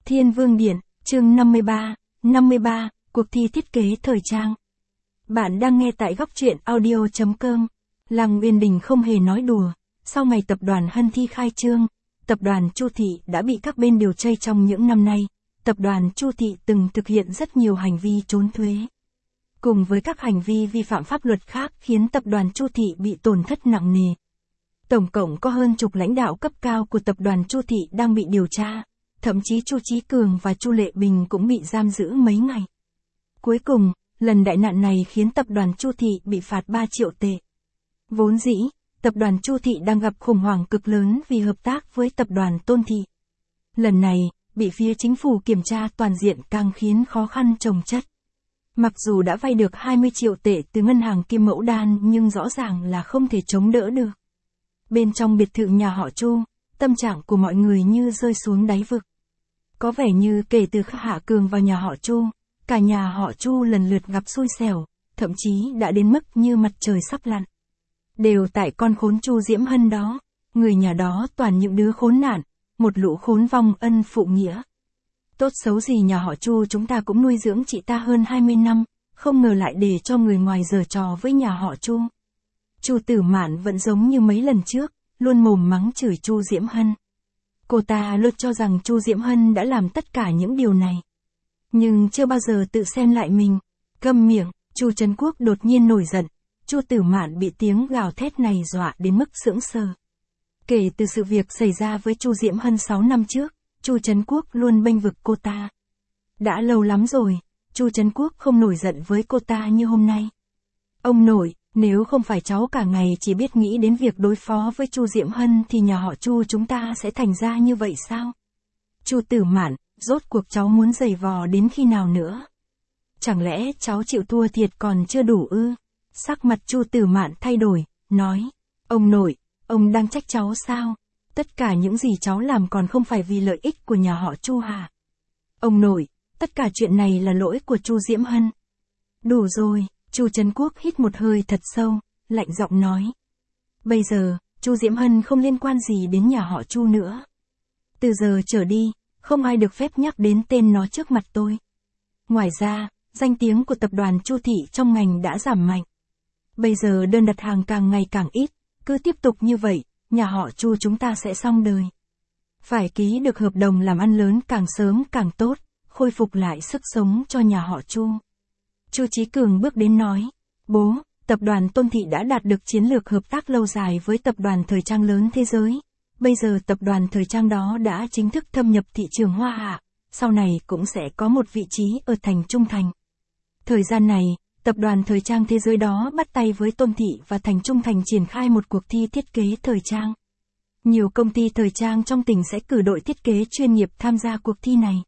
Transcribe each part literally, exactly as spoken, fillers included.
Thiên Vương Điện, chương năm mươi ba, năm mươi ba, cuộc thi thiết kế thời trang. Bạn đang nghe tại góc truyện audio chấm com. Lăng Uyên Đình không hề nói đùa, sau ngày tập đoàn Hân Thi khai trương, tập đoàn Chu Thị đã bị các bên điều tra trong những năm nay. Tập đoàn Chu Thị từng thực hiện rất nhiều hành vi trốn thuế. Cùng với các hành vi vi phạm pháp luật khác khiến tập đoàn Chu Thị bị tổn thất nặng nề. Tổng cộng có hơn chục lãnh đạo cấp cao của tập đoàn Chu Thị đang bị điều tra, thậm chí Chu Chí Cường và Chu Lệ Bình cũng bị giam giữ mấy ngày. Cuối cùng, lần đại nạn này khiến tập đoàn Chu Thị bị phạt ba triệu tệ. Vốn dĩ, tập đoàn Chu Thị đang gặp khủng hoảng cực lớn vì hợp tác với tập đoàn Tôn Thị. Lần này, bị phía chính phủ kiểm tra toàn diện càng khiến khó khăn chồng chất. Mặc dù đã vay được hai mươi triệu tệ từ ngân hàng Kim Mẫu Đan nhưng rõ ràng là không thể chống đỡ được. Bên trong biệt thự nhà họ Chu, tâm trạng của mọi người như rơi xuống đáy vực. Có vẻ như kể từ khi Hạ Cường vào nhà họ Chu, cả nhà họ Chu lần lượt gặp xui xẻo, thậm chí đã đến mức như mặt trời sắp lặn. Đều tại con khốn Chu Diễm Hân đó, người nhà đó toàn những đứa khốn nạn, một lũ khốn vong ân phụ nghĩa. Tốt xấu gì nhà họ Chu chúng ta cũng nuôi dưỡng chị ta hơn hai mươi năm, không ngờ lại để cho người ngoài giở trò với nhà họ Chu. Chu Tử Mạn vẫn giống như mấy lần trước, luôn mồm mắng chửi Chu Diễm Hân. Cô ta luôn cho rằng Chu Diễm Hân đã làm tất cả những điều này. Nhưng chưa bao giờ tự xem lại mình. Câm miệng, Chu Trấn Quốc đột nhiên nổi giận. Chu Tử Mạn bị tiếng gào thét này dọa đến mức sững sờ. Kể từ sự việc xảy ra với Chu Diễm Hân sáu năm trước, Chu Trấn Quốc luôn bênh vực cô ta. Đã lâu lắm rồi, Chu Trấn Quốc không nổi giận với cô ta như hôm nay. Ông nội, nếu không phải cháu cả ngày chỉ biết nghĩ đến việc đối phó với Chu Diễm Hân thì nhà họ Chu chúng ta sẽ thành ra như vậy sao? Chu Tử Mạn, rốt cuộc cháu muốn giày vò đến khi nào nữa? Chẳng lẽ cháu chịu thua thiệt còn chưa đủ ư? Sắc mặt Chu Tử Mạn thay đổi, nói, ông nội, ông đang trách cháu sao? Tất cả những gì cháu làm còn không phải vì lợi ích của nhà họ Chu hả? Ông nội, tất cả chuyện này là lỗi của Chu Diễm Hân. Đủ rồi. Chu Trấn Quốc hít một hơi thật sâu, lạnh giọng nói. Bây giờ, Chu Diễm Hân không liên quan gì đến nhà họ Chu nữa. Từ giờ trở đi, không ai được phép nhắc đến tên nó trước mặt tôi. Ngoài ra, danh tiếng của tập đoàn Chu Thị trong ngành đã giảm mạnh. Bây giờ đơn đặt hàng càng ngày càng ít, cứ tiếp tục như vậy, nhà họ Chu chúng ta sẽ xong đời. Phải ký được hợp đồng làm ăn lớn càng sớm càng tốt, khôi phục lại sức sống cho nhà họ Chu. Chu Chí Cường bước đến nói, bố, tập đoàn Tôn Thị đã đạt được chiến lược hợp tác lâu dài với tập đoàn thời trang lớn thế giới. Bây giờ tập đoàn thời trang đó đã chính thức thâm nhập thị trường Hoa Hạ, sau này cũng sẽ có một vị trí ở thành Trung Thành. Thời gian này, tập đoàn thời trang thế giới đó bắt tay với Tôn Thị và thành Trung Thành triển khai một cuộc thi thiết kế thời trang. Nhiều công ty thời trang trong tỉnh sẽ cử đội thiết kế chuyên nghiệp tham gia cuộc thi này.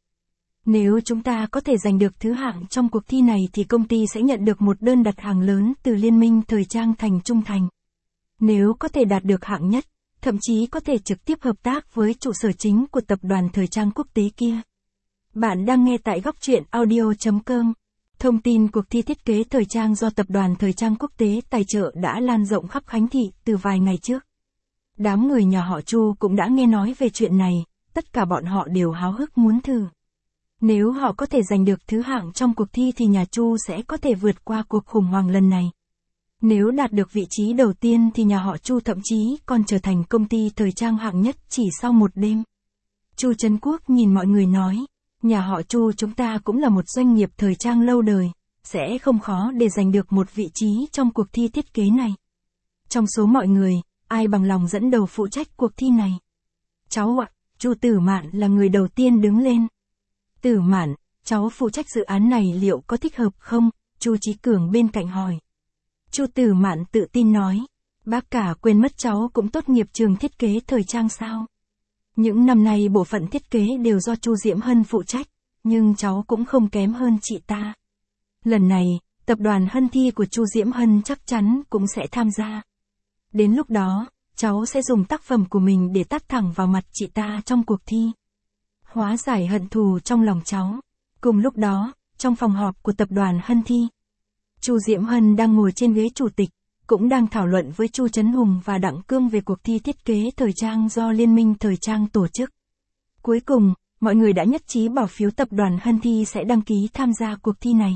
Nếu chúng ta có thể giành được thứ hạng trong cuộc thi này thì công ty sẽ nhận được một đơn đặt hàng lớn từ Liên minh Thời trang thành Trung Thành. Nếu có thể đạt được hạng nhất, thậm chí có thể trực tiếp hợp tác với trụ sở chính của tập đoàn thời trang quốc tế kia. Bạn đang nghe tại góc truyện audio chấm com. Thông tin cuộc thi thiết kế thời trang do tập đoàn thời trang quốc tế tài trợ đã lan rộng khắp Khánh Thị từ vài ngày trước. Đám người nhà họ Chu cũng đã nghe nói về chuyện này, tất cả bọn họ đều háo hức muốn thử. Nếu họ có thể giành được thứ hạng trong cuộc thi thì nhà Chu sẽ có thể vượt qua cuộc khủng hoảng lần này. Nếu đạt được vị trí đầu tiên thì nhà họ Chu thậm chí còn trở thành công ty thời trang hạng nhất chỉ sau một đêm. Chu Trấn Quốc nhìn mọi người nói, nhà họ Chu chúng ta cũng là một doanh nghiệp thời trang lâu đời, sẽ không khó để giành được một vị trí trong cuộc thi thiết kế này. Trong số mọi người, ai bằng lòng dẫn đầu phụ trách cuộc thi này? Cháu ạ, Chu Tử Mạn là người đầu tiên đứng lên. Tử Mạn, cháu phụ trách dự án này liệu có thích hợp không? Chu Chí Cường bên cạnh hỏi. Chu Tử Mạn tự tin nói, bác cả quên mất cháu cũng tốt nghiệp trường thiết kế thời trang sao? Những năm nay bộ phận thiết kế đều do Chu Diễm Hân phụ trách, nhưng cháu cũng không kém hơn chị ta. Lần này, tập đoàn Hân Thi của Chu Diễm Hân chắc chắn cũng sẽ tham gia. Đến lúc đó, cháu sẽ dùng tác phẩm của mình để tát thẳng vào mặt chị ta trong cuộc thi. Hóa giải hận thù trong lòng cháu. Cùng lúc đó, trong phòng họp của tập đoàn Hân Thi, Chu Diễm Hân đang ngồi trên ghế chủ tịch, cũng đang thảo luận với Chu Trấn Hùng và Đặng Cương về cuộc thi thiết kế thời trang do Liên minh Thời trang tổ chức. Cuối cùng, mọi người đã nhất trí bỏ phiếu tập đoàn Hân Thi sẽ đăng ký tham gia cuộc thi này.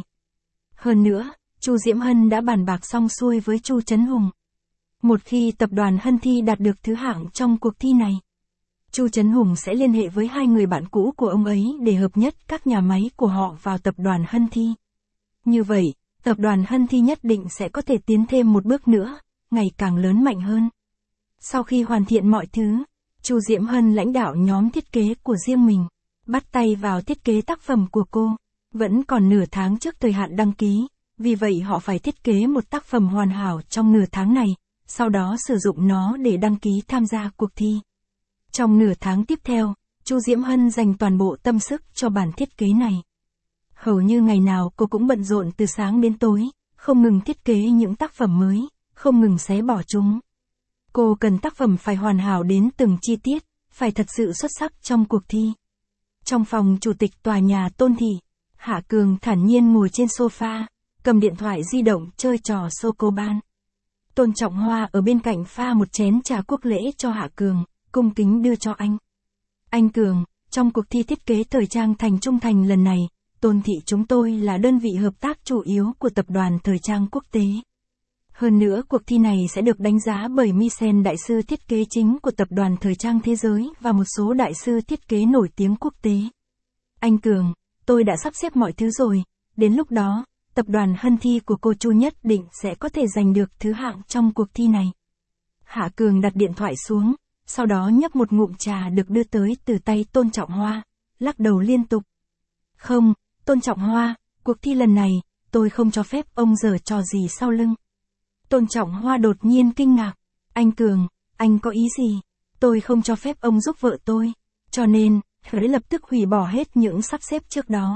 Hơn nữa, Chu Diễm Hân đã bàn bạc xong xuôi với Chu Trấn Hùng. Một khi tập đoàn Hân Thi đạt được thứ hạng trong cuộc thi này, Chu Trấn Hùng sẽ liên hệ với hai người bạn cũ của ông ấy để hợp nhất các nhà máy của họ vào tập đoàn Hân Thi. Như vậy, tập đoàn Hân Thi nhất định sẽ có thể tiến thêm một bước nữa, ngày càng lớn mạnh hơn. Sau khi hoàn thiện mọi thứ, Chu Diễm Hân lãnh đạo nhóm thiết kế của riêng mình, bắt tay vào thiết kế tác phẩm của cô. Vẫn còn nửa tháng trước thời hạn đăng ký, vì vậy họ phải thiết kế một tác phẩm hoàn hảo trong nửa tháng này, sau đó sử dụng nó để đăng ký tham gia cuộc thi. Trong nửa tháng tiếp theo, Chu Diễm Hân dành toàn bộ tâm sức cho bản thiết kế này. Hầu như ngày nào cô cũng bận rộn từ sáng đến tối, không ngừng thiết kế những tác phẩm mới, không ngừng xé bỏ chúng. Cô cần tác phẩm phải hoàn hảo đến từng chi tiết, phải thật sự xuất sắc trong cuộc thi. Trong phòng chủ tịch tòa nhà Tôn Thị, Hạ Cường thản nhiên ngồi trên sofa, cầm điện thoại di động chơi trò Socoban. Tôn Trọng Hoa ở bên cạnh pha một chén trà quốc lễ cho Hạ Cường, cung kính đưa cho anh. Anh Cường, trong cuộc thi thiết kế thời trang Thành Trung Thành lần này, Tôn Thị chúng tôi là đơn vị hợp tác chủ yếu của tập đoàn thời trang quốc tế. Hơn nữa cuộc thi này sẽ được đánh giá bởi Michelin đại sư thiết kế chính của tập đoàn thời trang thế giới và một số đại sư thiết kế nổi tiếng quốc tế. Anh Cường, tôi đã sắp xếp mọi thứ rồi, đến lúc đó, tập đoàn Hân Thi của cô Chu nhất định sẽ có thể giành được thứ hạng trong cuộc thi này. Hạ Cường đặt điện thoại xuống, sau đó nhấp một ngụm trà được đưa tới từ tay Tôn Trọng Hoa, lắc đầu liên tục. Không, Tôn Trọng Hoa, cuộc thi lần này, tôi không cho phép ông giở trò gì sau lưng. Tôn Trọng Hoa đột nhiên kinh ngạc. Anh Cường, anh có ý gì? Tôi không cho phép ông giúp vợ tôi. Cho nên, hãy lập tức hủy bỏ hết những sắp xếp trước đó.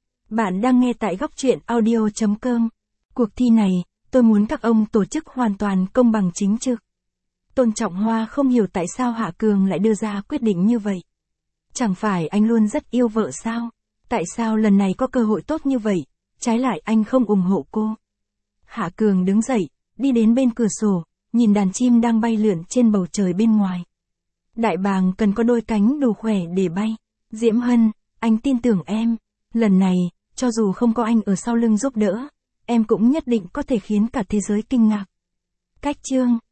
Bạn đang nghe tại góc truyện audio chấm com. Cuộc thi này, tôi muốn các ông tổ chức hoàn toàn công bằng chính trực. Tôn Trọng Hoa không hiểu tại sao Hạ Cường lại đưa ra quyết định như vậy. Chẳng phải anh luôn rất yêu vợ sao? Tại sao lần này có cơ hội tốt như vậy, trái lại anh không ủng hộ cô? Hạ Cường đứng dậy, đi đến bên cửa sổ, nhìn đàn chim đang bay lượn trên bầu trời bên ngoài. Đại bàng cần có đôi cánh đủ khỏe để bay. Diễm Hân, anh tin tưởng em. Lần này, cho dù không có anh ở sau lưng giúp đỡ, em cũng nhất định có thể khiến cả thế giới kinh ngạc. Cách chương